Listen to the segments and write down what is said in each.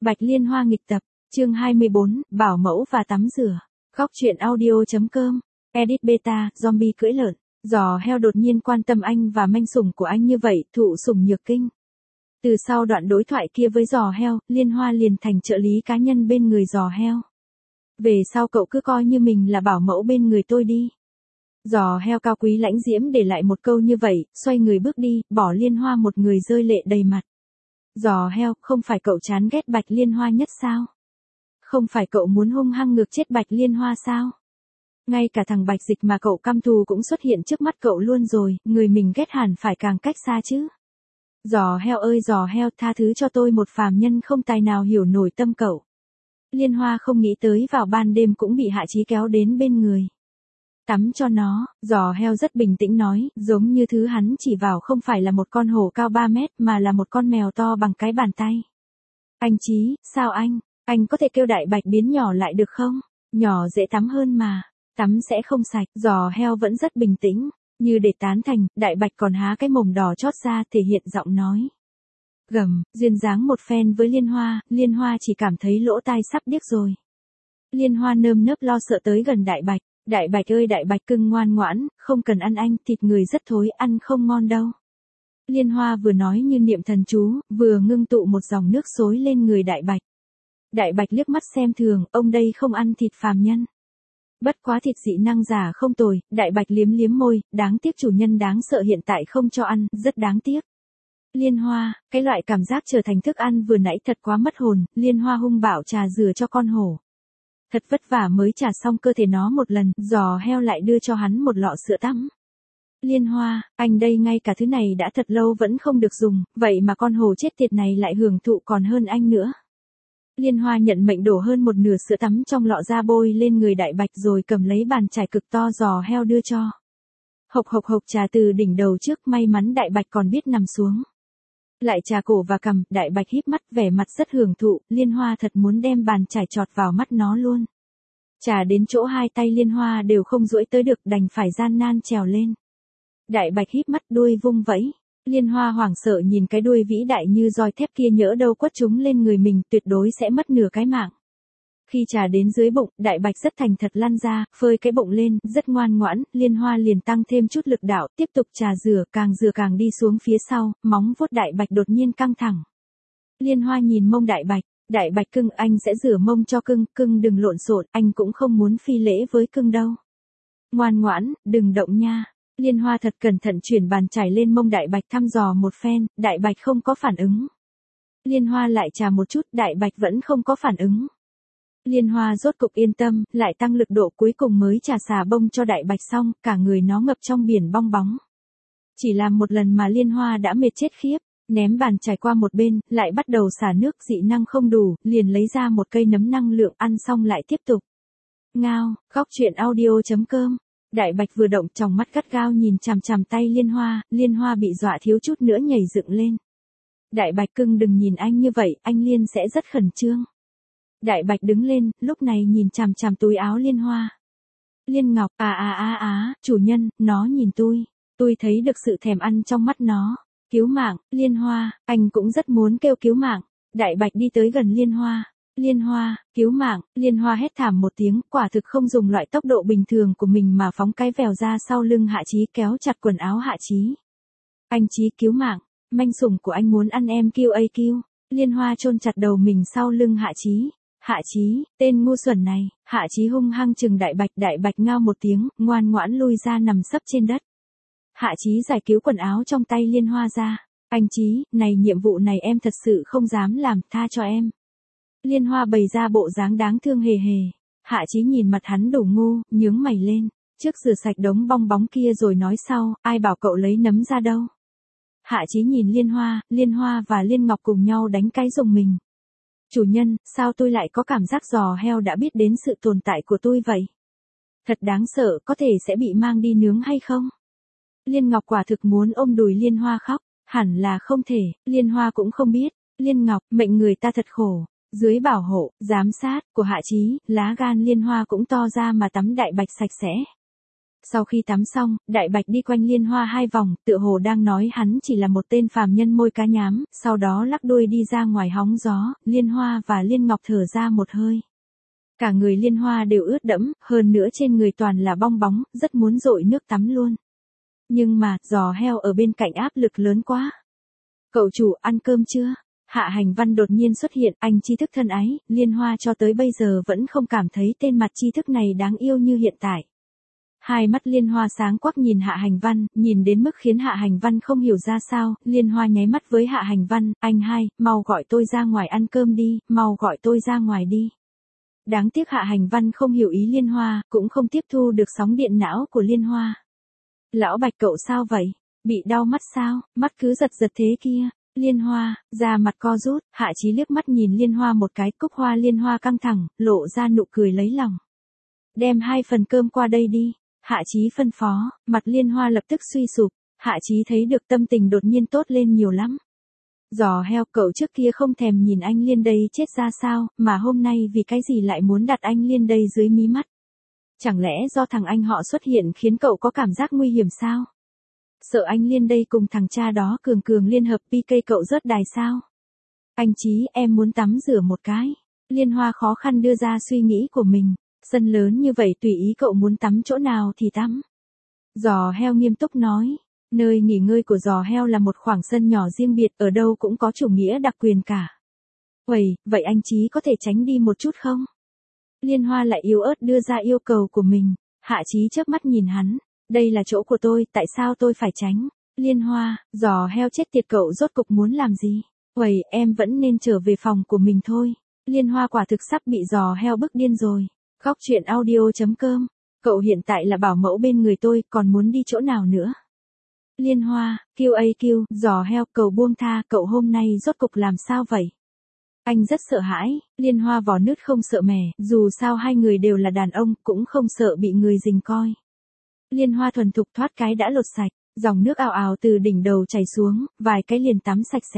Bạch Liên Hoa nghịch tập, chương 24, bảo mẫu và tắm rửa. Góc truyện audio.com, edit beta, zombie cưỡi lợn. Giò heo đột nhiên quan tâm anh và manh sủng của anh như vậy, thụ sủng nhược kinh. Từ sau đoạn đối thoại kia với giò heo, Liên Hoa liền thành trợ lý cá nhân bên người giò heo. Về sau cậu cứ coi như mình là bảo mẫu bên người tôi đi. Giò heo cao quý lãnh diễm để lại một câu như vậy, xoay người bước đi, bỏ Liên Hoa một người rơi lệ đầy mặt. Giò heo, không phải cậu chán ghét Bạch Liên Hoa nhất sao? Không phải cậu muốn hung hăng ngược chết Bạch Liên Hoa sao? Ngay cả thằng Bạch Dịch mà cậu căm thù cũng xuất hiện trước mắt cậu luôn rồi, người mình ghét hẳn phải càng cách xa chứ. Giò heo ơi giò heo, tha thứ cho tôi một phàm nhân không tài nào hiểu nổi tâm cậu. Liên Hoa không nghĩ tới vào ban đêm cũng bị Hạ Chí kéo đến bên người. Tắm cho nó, giò heo rất bình tĩnh nói, giống như thứ hắn chỉ vào không phải là một con hổ cao 3 mét mà là một con mèo to bằng cái bàn tay. Anh Chí, sao anh có thể kêu Đại Bạch biến nhỏ lại được không? Nhỏ dễ tắm hơn mà, tắm sẽ không sạch, giò heo vẫn rất bình tĩnh, như để tán thành, Đại Bạch còn há cái mồm đỏ chót ra thể hiện giọng nói. Gầm, duyên dáng một phen với Liên Hoa chỉ cảm thấy lỗ tai sắp điếc rồi. Liên Hoa nơm nớp lo sợ tới gần Đại Bạch. Đại Bạch ơi Đại Bạch cưng ngoan ngoãn, không cần ăn anh, thịt người rất thối, ăn không ngon đâu. Liên Hoa vừa nói như niệm thần chú, vừa ngưng tụ một dòng nước xối lên người Đại Bạch. Đại Bạch liếc mắt xem thường, ông đây không ăn thịt phàm nhân. Bất quá thịt dị năng giả không tồi, Đại Bạch liếm liếm môi, đáng tiếc chủ nhân đáng sợ hiện tại không cho ăn, rất đáng tiếc. Liên Hoa, cái loại cảm giác trở thành thức ăn vừa nãy thật quá mất hồn, Liên Hoa hung bạo trà rửa cho con hổ. Thật vất vả mới trả xong cơ thể nó một lần, giò heo lại đưa cho hắn một lọ sữa tắm. Liên Hoa, anh đây ngay cả thứ này đã thật lâu vẫn không được dùng, vậy mà con hổ chết tiệt này lại hưởng thụ còn hơn anh nữa. Liên Hoa nhận mệnh đổ hơn một nửa sữa tắm trong lọ ra bôi lên người Đại Bạch rồi cầm lấy bàn chải cực to giò heo đưa cho. Hộc hộc hộc trà từ đỉnh đầu trước, may mắn Đại Bạch còn biết nằm xuống. Lại trà cổ và cằm, Đại Bạch híp mắt vẻ mặt rất hưởng thụ, Liên Hoa thật muốn đem bàn chải chọt vào mắt nó luôn. Trà đến chỗ hai tay Liên Hoa đều không duỗi tới được, đành phải gian nan trèo lên. Đại Bạch híp mắt đuôi vung vẫy. Liên Hoa hoảng sợ nhìn cái đuôi vĩ đại như roi thép kia, nhỡ đâu quất chúng lên người mình tuyệt đối sẽ mất nửa cái mạng. Khi trà đến dưới bụng, Đại Bạch rất thành thật lăn ra, phơi cái bụng lên, rất ngoan ngoãn, Liên Hoa liền tăng thêm chút lực đạo, tiếp tục trà rửa càng đi xuống phía sau, móng vuốt Đại Bạch đột nhiên căng thẳng. Liên Hoa nhìn mông Đại Bạch cưng, anh sẽ rửa mông cho cưng đừng lộn xộn, anh cũng không muốn phi lễ với cưng đâu. Ngoan ngoãn, đừng động nha. Liên Hoa thật cẩn thận chuyển bàn chải lên mông Đại Bạch thăm dò một phen, Đại Bạch không có phản ứng. Liên Hoa lại trà một chút, Đại Bạch vẫn không có phản ứng. Liên Hoa rốt cục yên tâm, lại tăng lực độ cuối cùng mới trà xà bông cho Đại Bạch xong, cả người nó ngập trong biển bong bóng. Chỉ làm một lần mà Liên Hoa đã mệt chết khiếp, ném bàn chải qua một bên, lại bắt đầu xả nước, dị năng không đủ, liền lấy ra một cây nấm năng lượng ăn xong lại tiếp tục. Ngao, góc truyện audio.com. Đại Bạch vừa động tròng mắt gắt gao nhìn chằm chằm tay Liên Hoa bị dọa thiếu chút nữa nhảy dựng lên. Đại Bạch cưng đừng nhìn anh như vậy, anh Liên sẽ rất khẩn trương. Đại Bạch đứng lên, lúc này nhìn chằm chằm túi áo Liên Hoa. Liên Ngọc, chủ nhân, nó nhìn tôi thấy được sự thèm ăn trong mắt nó. Cứu mạng, Liên Hoa, anh cũng rất muốn kêu cứu mạng. Đại Bạch đi tới gần Liên Hoa, cứu mạng, Liên Hoa hét thảm một tiếng, quả thực không dùng loại tốc độ bình thường của mình mà phóng cái vèo ra sau lưng Hạ Chí, kéo chặt quần áo Hạ Chí. Anh Chí cứu mạng, manh sủng của anh muốn ăn em QAQ. Liên Hoa chôn chặt đầu mình sau lưng Hạ Chí. Hạ Chí, tên ngu xuẩn này. Hạ Chí hung hăng chừng Đại Bạch ngao một tiếng, ngoan ngoãn lui ra nằm sấp trên đất. Hạ Chí giải cứu quần áo trong tay Liên Hoa ra. Anh Chí, này nhiệm vụ này em thật sự không dám làm, tha cho em. Liên Hoa bày ra bộ dáng đáng thương hề hề. Hạ Chí nhìn mặt hắn đủ ngu, nhướng mày lên. Trước rửa sạch đống bong bóng kia rồi nói sau, ai bảo cậu lấy nấm ra đâu. Hạ Chí nhìn Liên Hoa và Liên Ngọc cùng nhau đánh cái rùng mình. Chủ nhân, sao tôi lại có cảm giác giò heo đã biết đến sự tồn tại của tôi vậy? Thật đáng sợ, có thể sẽ bị mang đi nướng hay không? Liên Ngọc quả thực muốn ôm đùi Liên Hoa khóc, hẳn là không thể, Liên Hoa cũng không biết. Liên Ngọc, mệnh người ta thật khổ. Dưới bảo hộ, giám sát của Hạ Chí, lá gan Liên Hoa cũng to ra mà tắm Đại Bạch sạch sẽ. Sau khi tắm xong, Đại Bạch đi quanh Liên Hoa 2 vòng, tựa hồ đang nói hắn chỉ là một tên phàm nhân môi cá nhám, sau đó lắc đuôi đi ra ngoài hóng gió, Liên Hoa và Liên Ngọc thở ra một hơi. Cả người Liên Hoa đều ướt đẫm, hơn nữa trên người toàn là bong bóng, rất muốn dội nước tắm luôn. Nhưng mà, giò heo ở bên cạnh áp lực lớn quá. Cậu chủ, ăn cơm chưa? Hạ Hành Văn đột nhiên xuất hiện, anh tri thức thân ái, Liên Hoa cho tới bây giờ vẫn không cảm thấy tên mặt tri thức này đáng yêu như hiện tại. Hai mắt Liên Hoa sáng quắc nhìn Hạ Hành Văn, nhìn đến mức khiến Hạ Hành Văn không hiểu ra sao, Liên Hoa nháy mắt với Hạ Hành Văn, anh hai, mau gọi tôi ra ngoài ăn cơm đi, mau gọi tôi ra ngoài đi. Đáng tiếc Hạ Hành Văn không hiểu ý Liên Hoa, cũng không tiếp thu được sóng điện não của Liên Hoa. Lão Bạch cậu sao vậy? Bị đau mắt sao? Mắt cứ giật giật thế kia. Liên Hoa, da mặt co rút, Hạ Chí liếc mắt nhìn Liên Hoa một cái, cúc hoa Liên Hoa căng thẳng, lộ ra nụ cười lấy lòng. Đem 2 phần cơm qua đây đi. Hạ Chí phân phó, mặt Liên Hoa lập tức suy sụp, Hạ Chí thấy được tâm tình đột nhiên tốt lên nhiều lắm. Giò heo, cậu trước kia không thèm nhìn anh Liên đây chết ra sao, mà hôm nay vì cái gì lại muốn đặt anh Liên đây dưới mí mắt? Chẳng lẽ do thằng anh họ xuất hiện khiến cậu có cảm giác nguy hiểm sao? Sợ anh Liên đây cùng thằng cha đó cường cường liên hợp PK cậu rớt đài sao? Anh Chí, em muốn tắm rửa một cái. Liên Hoa khó khăn đưa ra suy nghĩ của mình. Sân lớn như vậy tùy ý cậu muốn tắm chỗ nào thì tắm. Giò heo nghiêm túc nói. Nơi nghỉ ngơi của giò heo là một khoảng sân nhỏ riêng biệt, ở đâu cũng có chủ nghĩa đặc quyền cả. Uầy, vậy anh Chí có thể tránh đi một chút không? Liên Hoa lại yếu ớt đưa ra yêu cầu của mình. Hạ Chí chớp mắt nhìn hắn. Đây là chỗ của tôi, tại sao tôi phải tránh? Liên Hoa, giò heo chết tiệt cậu rốt cục muốn làm gì? Uầy, em vẫn nên trở về phòng của mình thôi. Liên Hoa quả thực sắp bị giò heo bức điên rồi. Góc truyện audio.com. Cậu hiện tại là bảo mẫu bên người tôi, còn muốn đi chỗ nào nữa? Liên Hoa, QAQ, giò heo, cậu buông tha, cậu hôm nay rốt cục làm sao vậy? Anh rất sợ hãi, Liên Hoa vò nứt không sợ mẻ, dù sao hai người đều là đàn ông, cũng không sợ bị người rình coi. Liên Hoa thuần thục thoát cái đã lột sạch, dòng nước ào ào từ đỉnh đầu chảy xuống, vài cái liền tắm sạch sẽ.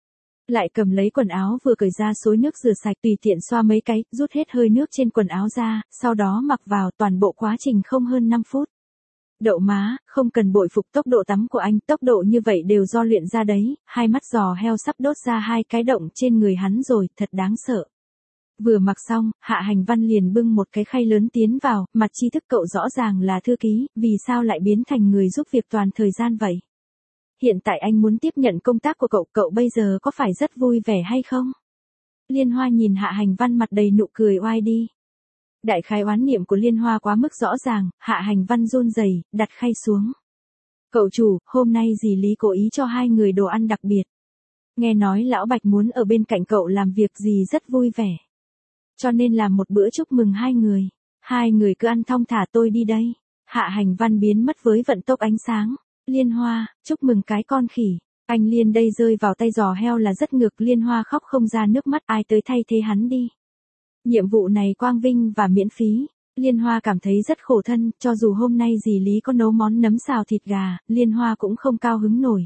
Lại cầm lấy quần áo vừa cởi ra xối nước rửa sạch, tùy tiện xoa mấy cái, rút hết hơi nước trên quần áo ra, sau đó mặc vào, toàn bộ quá trình không hơn 5 phút. Đậu má, không cần bội phục tốc độ tắm của anh, tốc độ như vậy đều do luyện ra đấy, hai mắt giò heo sắp đốt ra 2 cái động trên người hắn rồi, thật đáng sợ. Vừa mặc xong, Hạ Hành Văn liền bưng một cái khay lớn tiến vào, mặt tri thức cậu rõ ràng là thư ký, vì sao lại biến thành người giúp việc toàn thời gian vậy? Hiện tại anh muốn tiếp nhận công tác của cậu, cậu bây giờ có phải rất vui vẻ hay không? Liên Hoa nhìn Hạ Hành Văn mặt đầy nụ cười oai đi. Đại khái oán niệm của Liên Hoa quá mức rõ ràng, Hạ Hành Văn run rẩy, đặt khay xuống. Cậu chủ, hôm nay dì Lý cố ý cho 2 người đồ ăn đặc biệt. Nghe nói lão Bạch muốn ở bên cạnh cậu làm việc gì rất vui vẻ. Cho nên làm một bữa chúc mừng 2 người. 2 người cứ ăn thong thả, tôi đi đây. Hạ Hành Văn biến mất với vận tốc ánh sáng. Liên Hoa, chúc mừng cái con khỉ. Anh Liên đây rơi vào tay giò heo là rất ngược, Liên Hoa khóc không ra nước mắt, ai tới thay thế hắn đi. Nhiệm vụ này quang vinh và miễn phí. Liên Hoa cảm thấy rất khổ thân, cho dù hôm nay dì Lý có nấu món nấm xào thịt gà, Liên Hoa cũng không cao hứng nổi.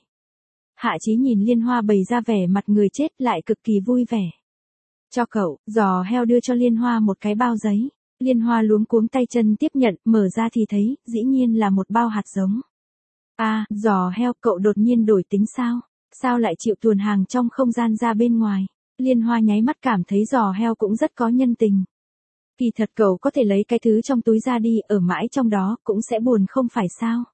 Hạ Chí nhìn Liên Hoa bày ra vẻ mặt người chết lại cực kỳ vui vẻ. Cho cậu, giò heo đưa cho Liên Hoa một cái bao giấy. Liên Hoa luống cuống tay chân tiếp nhận, mở ra thì thấy, dĩ nhiên là một bao hạt giống. À, giò heo, cậu đột nhiên đổi tính sao? Sao lại chịu tuồn hàng trong không gian ra bên ngoài? Liên Hoa nháy mắt cảm thấy giò heo cũng rất có nhân tình. Kỳ thật cậu có thể lấy cái thứ trong túi ra đi, ở mãi trong đó, cũng sẽ buồn không phải sao?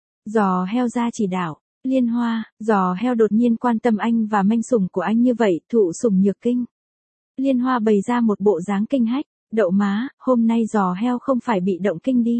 Giò heo ra chỉ đạo. Liên Hoa, giò heo đột nhiên quan tâm anh và manh sủng của anh như vậy, thụ sủng nhược kinh. Liên Hoa bày ra một bộ dáng kinh hách, đậu má, hôm nay giò heo không phải bị động kinh đi.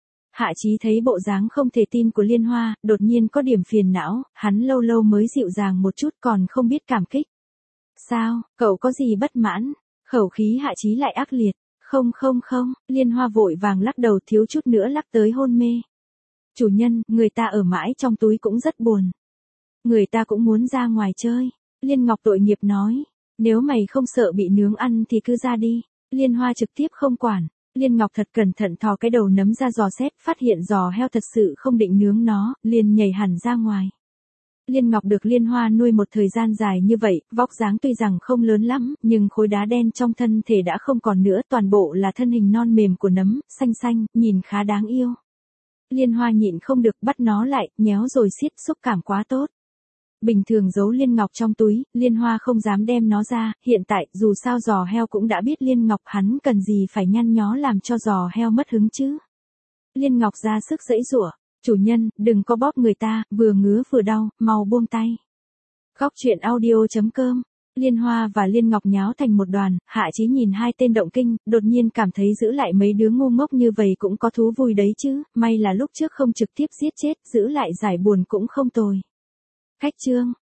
Hạ Chí thấy bộ dáng không thể tin của Liên Hoa, đột nhiên có điểm phiền não, hắn lâu lâu mới dịu dàng một chút còn không biết cảm kích. Sao, cậu có gì bất mãn? Khẩu khí Hạ Chí lại ác liệt. Không, Liên Hoa vội vàng lắc đầu, thiếu chút nữa lắc tới hôn mê. Chủ nhân, người ta ở mãi trong túi cũng rất buồn. Người ta cũng muốn ra ngoài chơi. Liên Ngọc tội nghiệp nói. Nếu mày không sợ bị nướng ăn thì cứ ra đi. Liên Hoa trực tiếp không quản. Liên Ngọc thật cẩn thận thò cái đầu nấm ra dò xét, phát hiện giò heo thật sự không định nướng nó, liền nhảy hẳn ra ngoài. Liên Ngọc được Liên Hoa nuôi một thời gian dài như vậy, vóc dáng tuy rằng không lớn lắm, nhưng khối đá đen trong thân thể đã không còn nữa, toàn bộ là thân hình non mềm của nấm, xanh xanh, nhìn khá đáng yêu. Liên Hoa nhịn không được bắt nó lại, nhéo rồi siết, xúc cảm quá tốt. Bình thường giấu Liên Ngọc trong túi, Liên Hoa không dám đem nó ra, hiện tại dù sao giò heo cũng đã biết Liên Ngọc, hắn cần gì phải nhăn nhó làm cho giò heo mất hứng chứ. Liên Ngọc ra sức giãy giụa, chủ nhân, đừng có bóp người ta, vừa ngứa vừa đau, mau buông tay. Khóc chuyện audio.com. Liên Hoa và Liên Ngọc nháo thành một đoàn, Hạ Chí nhìn hai tên động kinh, đột nhiên cảm thấy giữ lại mấy đứa ngu ngốc như vậy cũng có thú vui đấy chứ, may là lúc trước không trực tiếp giết chết, giữ lại giải buồn cũng không tồi. Khách chương.